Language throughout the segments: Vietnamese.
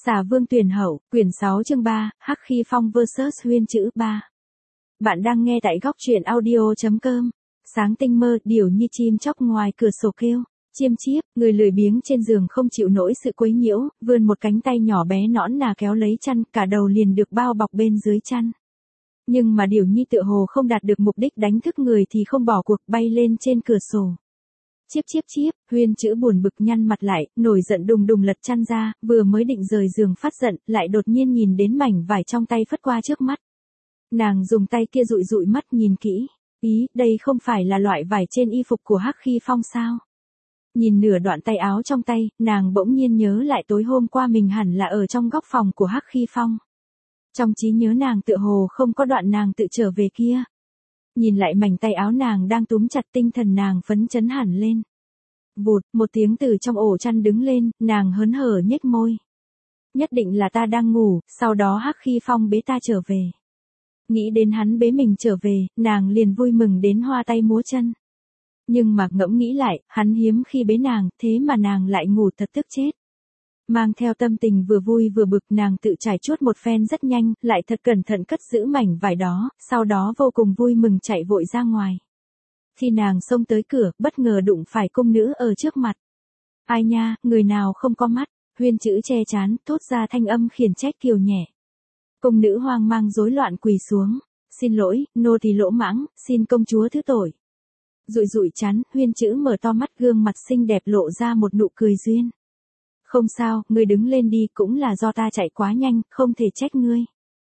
Xà Vương Tuyển Hậu, quyển 6 chương 3, Hắc Khi Phong vs Huyên Chữ 3. Bạn đang nghe tại góc truyện audio.com. Sáng tinh mơ, điểu như chim chóc ngoài cửa sổ kêu, chiêm chiếp, người lười biếng trên giường không chịu nổi sự quấy nhiễu, vươn một cánh tay nhỏ bé nõn nà kéo lấy chăn, cả đầu liền được bao bọc bên dưới chăn. Nhưng mà điểu nhi tựa hồ không đạt được mục đích đánh thức người thì không bỏ cuộc bay lên trên cửa sổ. Chiếp chiếp chiếp, Huyên Chữ buồn bực nhăn mặt lại, nổi giận đùng đùng lật chăn ra, vừa mới định rời giường phát giận, lại đột nhiên nhìn đến mảnh vải trong tay phất qua trước mắt. Nàng dùng tay kia dụi dụi mắt nhìn kỹ, ý, đây không phải là loại vải trên y phục của Hắc Khi Phong sao? Nhìn nửa đoạn tay áo trong tay, nàng bỗng nhiên nhớ lại tối hôm qua mình hẳn là ở trong góc phòng của Hắc Khi Phong. Trong trí nhớ nàng tựa hồ không có đoạn nàng tự trở về kia. Nhìn lại mảnh tay áo nàng đang túm chặt, tinh thần nàng phấn chấn hẳn lên. Vụt, một tiếng từ trong ổ chăn đứng lên, nàng hớn hở nhếch môi. Nhất định là ta đang ngủ, sau đó Hắc Khi Phong bế ta trở về. Nghĩ đến hắn bế mình trở về, nàng liền vui mừng đến hoa tay múa chân. Nhưng mà ngẫm nghĩ lại, hắn hiếm khi bế nàng, thế mà nàng lại ngủ thật tức chết. Mang theo tâm tình vừa vui vừa bực, nàng tự trải chuốt một phen rất nhanh, lại thật cẩn thận cất giữ mảnh vải đó, sau đó vô cùng vui mừng chạy vội ra ngoài. Khi nàng xông tới cửa, bất ngờ đụng phải cung nữ ở trước mặt. Ai nha, người nào không có mắt, Huyên Chữ che chán, thốt ra thanh âm khiển trách kiều nhẹ. Cung nữ hoang mang rối loạn quỳ xuống. Xin lỗi, nô tỳ lỗ mãng, xin công chúa thứ tội. Dụi dụi chán, Huyên Chữ mở to mắt, gương mặt xinh đẹp lộ ra một nụ cười duyên. Không sao, ngươi đứng lên đi, cũng là do ta chạy quá nhanh, không thể trách ngươi.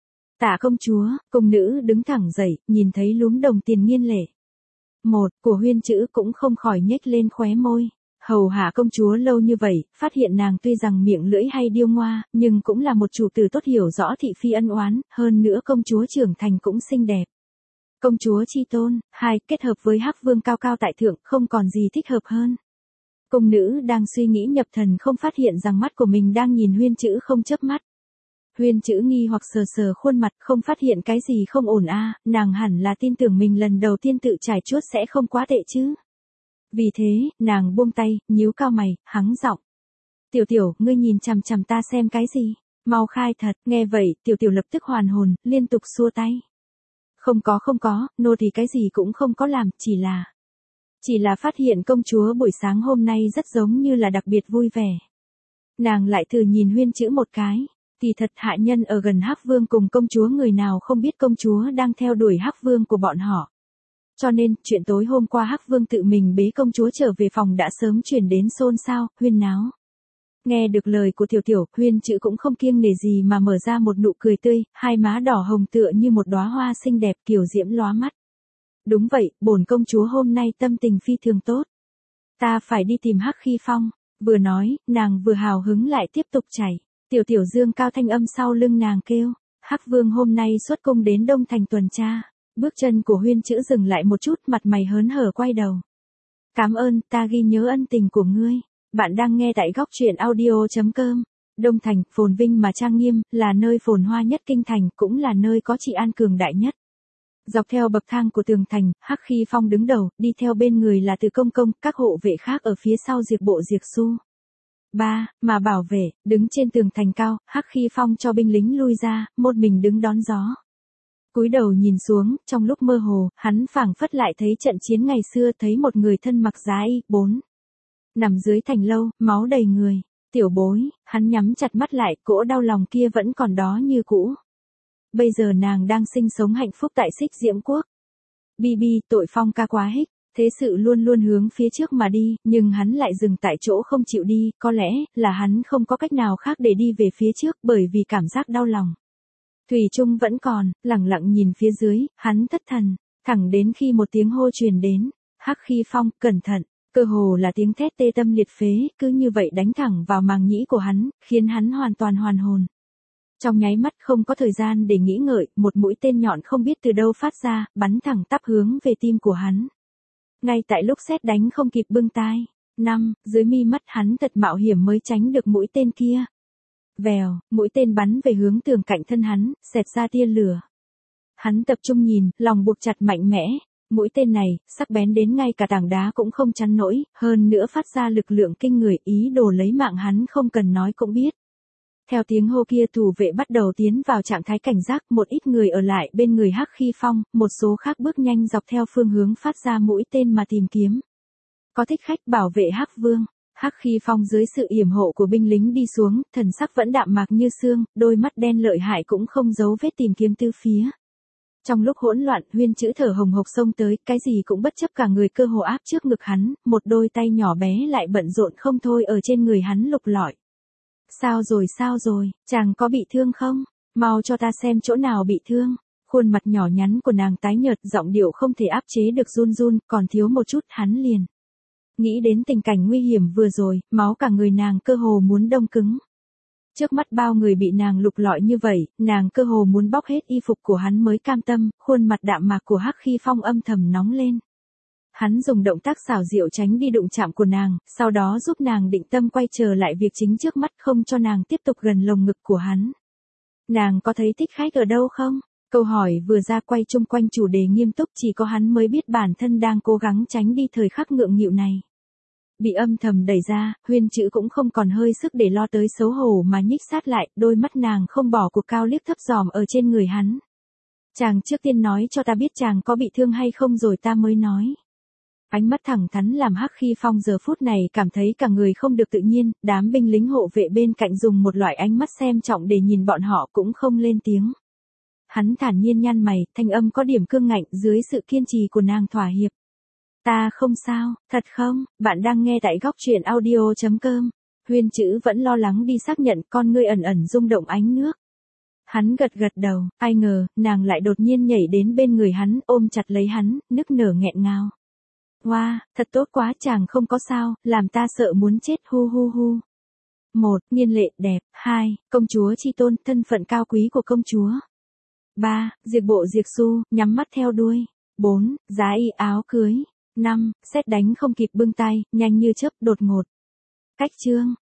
Tạ công chúa, cung nữ đứng thẳng dậy, nhìn thấy lúm đồng tiền nghiên lệ. Một, của Huyên Chữ cũng không khỏi nhếch lên khóe môi. Hầu hạ công chúa lâu như vậy, phát hiện nàng tuy rằng miệng lưỡi hay điêu ngoa, nhưng cũng là một chủ tử tốt, hiểu rõ thị phi ân oán, hơn nữa công chúa trưởng thành cũng xinh đẹp. Công chúa chi tôn, hai, kết hợp với Hắc Vương cao cao tại thượng, không còn gì thích hợp hơn. Cung nữ đang suy nghĩ nhập thần không phát hiện rằng mắt của mình đang nhìn Huyên Chữ không chớp mắt. Huyên Chữ nghi hoặc sờ sờ khuôn mặt, không phát hiện cái gì không ổn a, nàng hẳn là tin tưởng mình lần đầu tiên tự trải chuốt sẽ không quá tệ chứ. Vì thế, nàng buông tay, nhíu cao mày, hắng giọng. Tiểu tiểu, ngươi nhìn chằm chằm ta xem cái gì? Mau khai thật, nghe vậy, tiểu tiểu lập tức hoàn hồn, liên tục xua tay. Không có, nô thì cái gì cũng không có làm, chỉ là phát hiện công chúa buổi sáng hôm nay rất giống như là đặc biệt vui vẻ. Nàng lại thử nhìn Huyên Chữ một cái, kỳ thật hạ nhân ở gần Hắc Vương cùng công chúa người nào không biết công chúa đang theo đuổi Hắc Vương của bọn họ. Cho nên, chuyện tối hôm qua Hắc Vương tự mình bế công chúa trở về phòng đã sớm truyền đến xôn xao, huyên náo. Nghe được lời của tiểu tiểu, Huyên Chữ cũng không kiêng nể gì mà mở ra một nụ cười tươi, hai má đỏ hồng tựa như một đóa hoa xinh đẹp, kiều diễm lóa mắt. Đúng vậy, bổn công chúa hôm nay tâm tình phi thường tốt. Ta phải đi tìm Hắc Khi Phong. Vừa nói, nàng vừa hào hứng lại tiếp tục chảy. Tiểu tiểu dương cao thanh âm sau lưng nàng kêu. Hắc Vương hôm nay xuất cung đến Đông Thành tuần tra. Bước chân của Huyên Chữ dừng lại một chút, mặt mày hớn hở quay đầu. Cảm ơn, ta ghi nhớ ân tình của ngươi. Bạn đang nghe tại góc truyện audio.com. Đông Thành, phồn vinh mà trang nghiêm, là nơi phồn hoa nhất kinh thành, cũng là nơi có trị an cường đại nhất. Dọc theo bậc thang của tường thành, Hắc Khi Phong đứng đầu, đi theo bên người là Từ Công Công, các hộ vệ khác ở phía sau Diệp Bộ Diệp Xu. Mà bảo vệ, đứng trên tường thành cao, Hắc Khi Phong cho binh lính lui ra, một mình đứng đón gió. Cúi đầu nhìn xuống, trong lúc mơ hồ, hắn phảng phất lại thấy trận chiến ngày xưa, thấy một người thân mặc giá y, nằm dưới thành lâu, máu đầy người. Tiểu bối, hắn nhắm chặt mắt lại, cỗ đau lòng kia vẫn còn đó như cũ. Bây giờ nàng đang sinh sống hạnh phúc tại Xích Diễm Quốc. Bi, tội Phong ca quá hích, thế sự luôn luôn hướng phía trước mà đi, nhưng hắn lại dừng tại chỗ không chịu đi, có lẽ là hắn không có cách nào khác để đi về phía trước bởi vì cảm giác đau lòng. Thủy Trung vẫn còn, lẳng lặng nhìn phía dưới, hắn thất thần, thẳng đến khi một tiếng hô truyền đến, Hắc Khi Phong, cẩn thận, cơ hồ là tiếng thét tê tâm liệt phế, cứ như vậy đánh thẳng vào màng nhĩ của hắn, khiến hắn hoàn toàn hoàn hồn. Trong nháy mắt không có thời gian để nghĩ ngợi, một mũi tên nhọn không biết từ đâu phát ra, bắn thẳng tắp hướng về tim của hắn. Ngay tại lúc sét đánh không kịp bưng tai, dưới mi mắt hắn thật mạo hiểm mới tránh được mũi tên kia. Vèo, mũi tên bắn về hướng tường cạnh thân hắn, xẹt ra tia lửa. Hắn tập trung nhìn, lòng buộc chặt mạnh mẽ, mũi tên này, sắc bén đến ngay cả tảng đá cũng không chắn nổi, hơn nữa phát ra lực lượng kinh người, ý đồ lấy mạng hắn không cần nói cũng biết. Theo tiếng hô kia thủ vệ bắt đầu tiến vào trạng thái cảnh giác, một ít người ở lại bên người Hắc Khi Phong, một số khác bước nhanh dọc theo phương hướng phát ra mũi tên mà tìm kiếm. Có thích khách bảo vệ Hắc Vương. Hắc Khi Phong dưới sự yểm hộ của binh lính đi xuống, thần sắc vẫn đạm mạc như xương, đôi mắt đen lợi hại cũng không giấu vết tìm kiếm tứ phía. Trong lúc hỗn loạn, Huyên Chữ thở hồng hộc xông tới, cái gì cũng bất chấp cả người cơ hồ áp trước ngực hắn, một đôi tay nhỏ bé lại bận rộn không thôi ở trên người hắn lục lọi. Sao rồi, chàng có bị thương không? Mau cho ta xem chỗ nào bị thương. Khuôn mặt nhỏ nhắn của nàng tái nhợt, giọng điệu không thể áp chế được run run, còn thiếu một chút hắn liền. Nghĩ đến tình cảnh nguy hiểm vừa rồi, máu cả người nàng cơ hồ muốn đông cứng. Trước mắt bao người bị nàng lục lọi như vậy, nàng cơ hồ muốn bóc hết y phục của hắn mới cam tâm, khuôn mặt đạm mạc của Hắc Khi Phong âm thầm nóng lên. Hắn dùng động tác xảo diệu tránh đi đụng chạm của nàng, sau đó giúp nàng định tâm quay trở lại việc chính trước mắt, không cho nàng tiếp tục gần lồng ngực của hắn. Nàng có thấy thích khách ở đâu không? Câu hỏi vừa ra quay chung quanh chủ đề nghiêm túc, chỉ có hắn mới biết bản thân đang cố gắng tránh đi thời khắc ngượng nghịu này. Bị âm thầm đẩy ra, Huyên Chữ cũng không còn hơi sức để lo tới xấu hổ mà nhích sát lại, đôi mắt nàng không bỏ cuộc cao liếc thấp dòm ở trên người hắn. Chàng trước tiên nói cho ta biết chàng có bị thương hay không rồi ta mới nói. Ánh mắt thẳng thắn làm Hắc Khi Phong giờ phút này cảm thấy cả người không được tự nhiên, đám binh lính hộ vệ bên cạnh dùng một loại ánh mắt xem trọng để nhìn bọn họ cũng không lên tiếng. Hắn thản nhiên nhăn mày, thanh âm có điểm cương ngạnh dưới sự kiên trì của nàng thỏa hiệp. Ta không sao, thật không? Bạn đang nghe tại góc truyện audio.com. Huyên Chữ vẫn lo lắng đi xác nhận, con ngươi ẩn ẩn rung động ánh nước. Hắn gật gật đầu, ai ngờ, nàng lại đột nhiên nhảy đến bên người hắn, ôm chặt lấy hắn, nức nở nghẹn ngào. Wow, thật tốt quá, chàng không có sao, làm ta sợ muốn chết hu hu hu. 1. Niên lệ đẹp. 2. Công chúa chi tôn, thân phận cao quý của công chúa. 3. Diệc bộ diệc xu, nhắm mắt theo đuôi. 4. Giá y áo cưới. 5. Sét đánh không kịp bưng tay, nhanh như chớp, đột ngột. Cách chương.